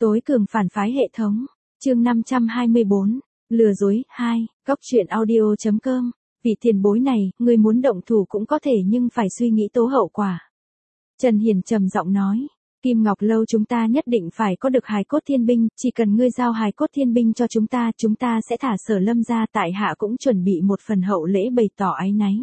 Tối cường phản phái hệ thống. Chương 524. Lừa dối 2. Cóc truyện audio.com. Vì tiền bối này, ngươi muốn động thủ cũng có thể nhưng phải suy nghĩ tố hậu quả. Trần Hiền trầm giọng nói. Kim Ngọc Lâu chúng ta nhất định phải có được hài cốt thiên binh, chỉ cần ngươi giao hài cốt thiên binh cho chúng ta sẽ thả Sở Lâm ra, tại hạ cũng chuẩn bị một phần hậu lễ bày tỏ áy náy.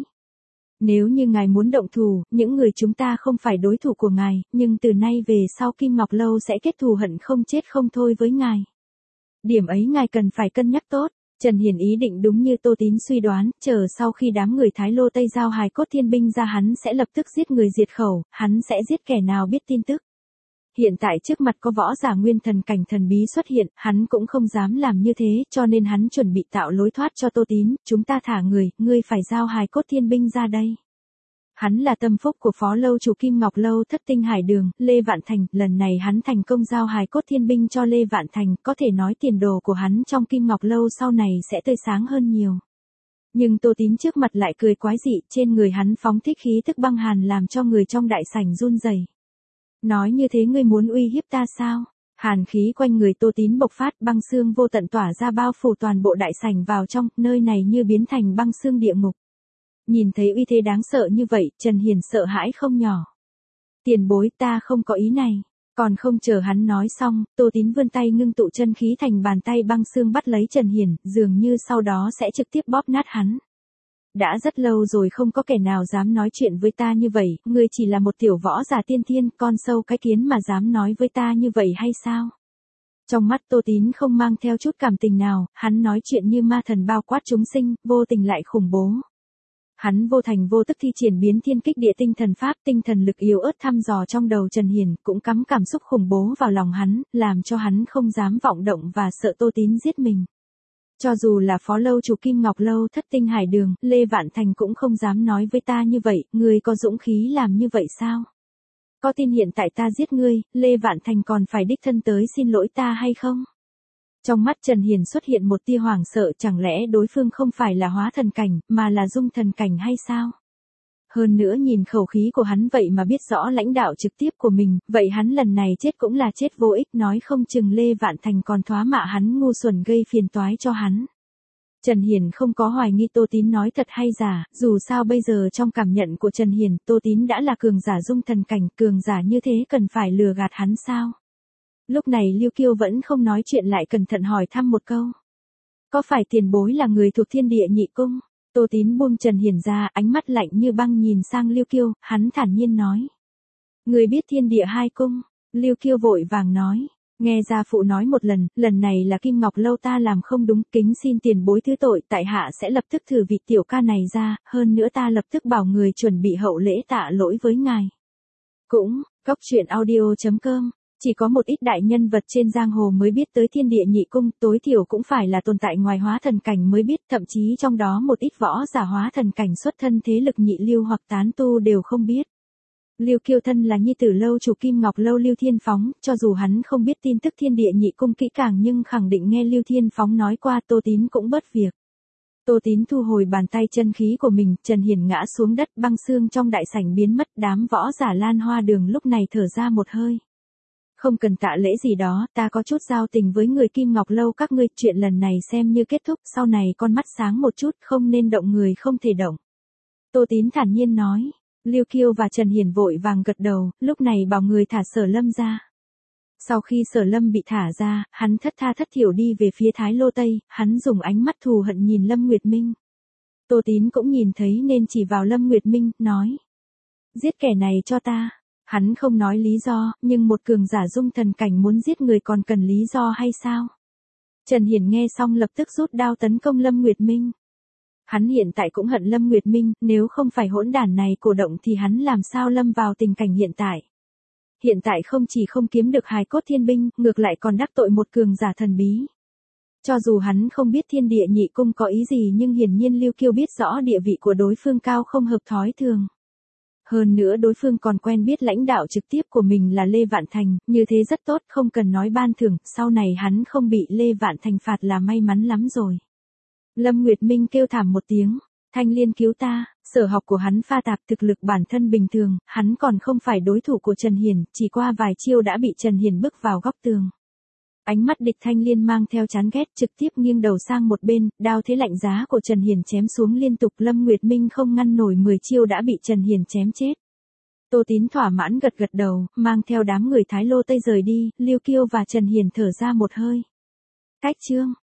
Nếu như ngài muốn động thủ, những người chúng ta không phải đối thủ của ngài, nhưng từ nay về sau Kim Ngọc Lâu sẽ kết thù hận không chết không thôi với ngài. Điểm ấy ngài cần phải cân nhắc tốt. Trần Hiền ý định đúng như Tô Tín suy đoán, chờ sau khi đám người Thái Lô Tây giao hài cốt thiên binh ra hắn sẽ lập tức giết người diệt khẩu, hắn sẽ giết kẻ nào biết tin tức. Hiện tại trước mặt có võ giả nguyên thần cảnh thần bí xuất hiện, hắn cũng không dám làm như thế, cho nên hắn chuẩn bị tạo lối thoát cho Tô Tín, chúng ta thả người, ngươi phải giao hài cốt thiên binh ra đây. Hắn là tâm phúc của phó lâu chủ Kim Ngọc Lâu Thất Tinh Hải Đường, Lê Vạn Thành, lần này hắn thành công giao hài cốt thiên binh cho Lê Vạn Thành, có thể nói tiền đồ của hắn trong Kim Ngọc Lâu sau này sẽ tươi sáng hơn nhiều. Nhưng Tô Tín trước mặt lại cười quái dị, trên người hắn phóng thích khí tức băng hàn làm cho người trong đại sảnh run rẩy. Nói như thế ngươi muốn uy hiếp ta sao? Hàn khí quanh người Tô Tín bộc phát, băng xương vô tận tỏa ra bao phủ toàn bộ đại sảnh vào trong, nơi này như biến thành băng xương địa ngục. Nhìn thấy uy thế đáng sợ như vậy, Trần Hiền sợ hãi không nhỏ. Tiền bối, ta không có ý này. Còn không chờ hắn nói xong, Tô Tín vươn tay ngưng tụ chân khí thành bàn tay băng xương bắt lấy Trần Hiền, dường như sau đó sẽ trực tiếp bóp nát hắn. Đã rất lâu rồi không có kẻ nào dám nói chuyện với ta như vậy, ngươi chỉ là một tiểu võ giả tiên thiên, con sâu cái kiến mà dám nói với ta như vậy hay sao? Trong mắt Tô Tín không mang theo chút cảm tình nào, hắn nói chuyện như ma thần bao quát chúng sinh, vô tình lại khủng bố. Hắn vô thành vô tức thi triển biến thiên kích địa tinh thần pháp, tinh thần lực yếu ớt thăm dò trong đầu Trần Hiền, cũng cắm cảm xúc khủng bố vào lòng hắn, làm cho hắn không dám vọng động và sợ Tô Tín giết mình. Cho dù là phó lâu chủ Kim Ngọc Lâu Thất Tinh Hải Đường, Lê Vạn Thành cũng không dám nói với ta như vậy, ngươi có dũng khí làm như vậy sao? Có tin hiện tại ta giết ngươi, Lê Vạn Thành còn phải đích thân tới xin lỗi ta hay không? Trong mắt Trần Hiền xuất hiện một tia hoảng sợ, chẳng lẽ đối phương không phải là hóa thần cảnh, mà là dung thần cảnh hay sao? Hơn nữa nhìn khẩu khí của hắn vậy mà biết rõ lãnh đạo trực tiếp của mình, vậy hắn lần này chết cũng là chết vô ích, nói không chừng Lê Vạn Thành còn thoá mạ hắn ngu xuẩn gây phiền toái cho hắn. Trần Hiền không có hoài nghi Tô Tín nói thật hay giả, dù sao bây giờ trong cảm nhận của Trần Hiền, Tô Tín đã là cường giả dung thần cảnh, cường giả như thế cần phải lừa gạt hắn sao? Lúc này Lưu Kiêu vẫn không nói chuyện lại cẩn thận hỏi thăm một câu. Có phải tiền bối là người thuộc Thiên Địa Nhị Cung? Tô Tín buông Trần Hiền ra, ánh mắt lạnh như băng nhìn sang Lưu Kiêu, hắn thản nhiên nói. Người biết Thiên Địa Hai Cung? Lưu Kiêu vội vàng nói. Nghe gia phụ nói một lần này là Kim Ngọc Lâu ta làm không đúng, kính xin tiền bối thứ tội, tại hạ sẽ lập tức thử vị tiểu ca này ra, hơn nữa ta lập tức bảo người chuẩn bị hậu lễ tạ lỗi với ngài. Cũng, cóc truyện audio.com. Chỉ có một ít đại nhân vật trên giang hồ mới biết tới Thiên Địa Nhị Cung, tối thiểu cũng phải là tồn tại ngoài hóa thần cảnh mới biết, thậm chí trong đó một ít võ giả hóa thần cảnh xuất thân thế lực nhị lưu hoặc tán tu đều không biết. Lưu Kiêu thân là nhi tử lâu chủ Kim Ngọc Lâu Lưu Thiên Phóng, cho dù hắn không biết tin tức Thiên Địa Nhị Cung kỹ càng nhưng khẳng định nghe Lưu Thiên Phóng nói qua, Tô Tín cũng bớt việc. Tô Tín thu hồi bàn tay chân khí của mình, Trần Hiền ngã xuống đất, băng xương trong đại sảnh biến mất, đám võ giả Lan Hoa Đường lúc này thở ra một hơi. Không cần tạ lễ gì đó, ta có chút giao tình với người Kim Ngọc Lâu các ngươi, chuyện lần này xem như kết thúc, sau này con mắt sáng một chút, không nên động người không thể động. Tô Tín thản nhiên nói. Lưu Kiêu và Trần Hiền vội vàng gật đầu, lúc này bảo người thả Sở Lâm ra. Sau khi Sở Lâm bị thả ra, hắn thất tha thất thểu đi về phía Thái Lô Tây, hắn dùng ánh mắt thù hận nhìn Lâm Nguyệt Minh. Tô Tín cũng nhìn thấy nên chỉ vào Lâm Nguyệt Minh, nói. Giết kẻ này cho ta. Hắn không nói lý do, nhưng một cường giả dung thần cảnh muốn giết người còn cần lý do hay sao? Trần Hiền nghe xong lập tức rút đao tấn công Lâm Nguyệt Minh. Hắn hiện tại cũng hận Lâm Nguyệt Minh, nếu không phải hỗn đản này cổ động thì hắn làm sao lâm vào tình cảnh hiện tại. Hiện tại không chỉ không kiếm được hài cốt thiên binh, ngược lại còn đắc tội một cường giả thần bí. Cho dù hắn không biết Thiên Địa Nhị Cung có ý gì nhưng hiển nhiên Lưu Kiêu biết rõ địa vị của đối phương cao không hợp thói thường. Hơn nữa đối phương còn quen biết lãnh đạo trực tiếp của mình là Lê Vạn Thành, như thế rất tốt, không cần nói ban thưởng, sau này hắn không bị Lê Vạn Thành phạt là may mắn lắm rồi. Lâm Nguyệt Minh kêu thảm một tiếng, Thanh Liên cứu ta, sở học của hắn pha tạp, thực lực bản thân bình thường, hắn còn không phải đối thủ của Trần Hiền, chỉ qua vài chiêu đã bị Trần Hiền bức vào góc tường. Ánh mắt địch thanh liên mang theo chán ghét trực tiếp nghiêng đầu sang một bên, đao thế lạnh giá của Trần Hiền chém xuống liên tục Lâm Nguyệt Minh không ngăn nổi 10 chiêu đã bị Trần Hiền chém chết. Tô Tín thỏa mãn gật gật đầu, mang theo đám người Thái Lô Tây rời đi, Lưu Kiêu và Trần Hiền thở ra một hơi. Cách chương.